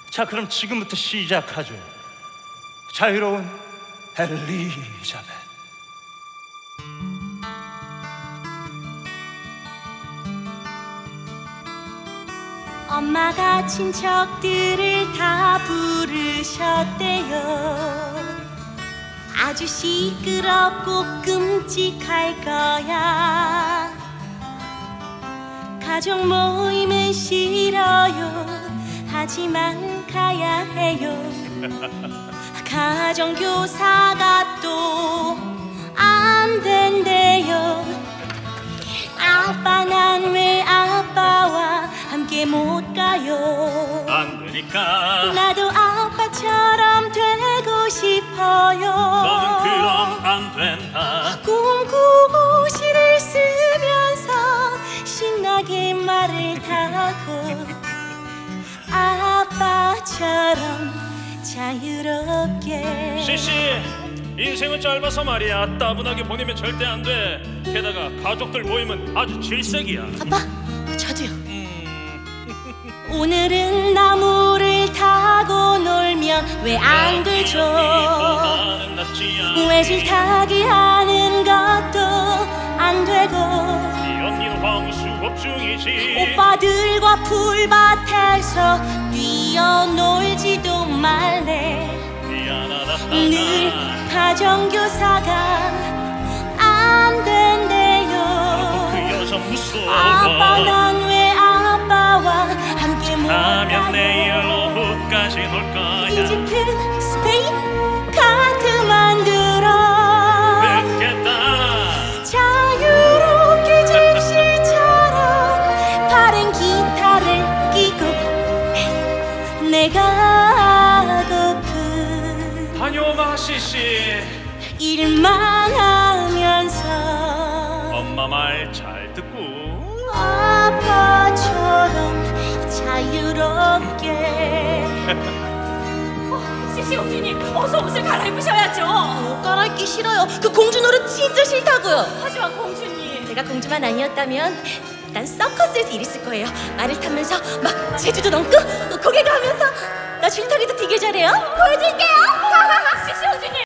자, 그럼 지금부터 시작하죠. 자유로운 엘리자벳. 엄마가 친척들을 다 부르셨대요. 아주 시끄럽고 끔찍할 거야. 가족 모임은 싫어요. 하지만 가야 해요. 가정교사가 또 안 된대요. 아빠, 난 왜 아빠와 함께 못 가요? 안 되니까 나도 아빠처럼 되고 싶어요. 너는 그럼 안 된다. 꿈꾸고 시를 쓰면서 신나게 말을 타고 아빠처럼 자유롭게. 시시, 인생은 짧아서 말이야. 따분하게 보내면 절대 안 돼. 게다가 가족들 모임은 아주 질색이야. 아빠, 저도요. 오늘은 나무를 타고 놀면 왜 안 되죠? 왜 줄타기 하는 것도 안 되고 이 언니는 황수업 중이지. 오빠들과 풀밭에서 뛰어놀지도 말래. 미안하다. 늘 가정교사가 안 된대요. 그 여자 무서워. 아빠, 난 왜 아빠와 함께 못 하면 내일 가요? 오후까지 놀 거야. 이집트, 스페인, 카트만두로 늦겠다. 자유롭게 집시처럼 파란 기타를 끼고 내가 하고픈 다녀와 시시. 일만 하면서 엄마 말 잘 듣고. 아빠처럼 자유롭게. 시시 공주님, 어서 옷을 갈아입으셔야죠. 옷 갈아입기 싫어요. 그 공주 노릇 진짜 싫다고요. 하지만 공주님, 제가 공주만 아니었다면 난 서커스에서 일했을 거예요. 말을 타면서 막 제주도 넘고 고개 가면서 나 줄타기도 되게 잘해요. 보여줄게요. 시시 공주님.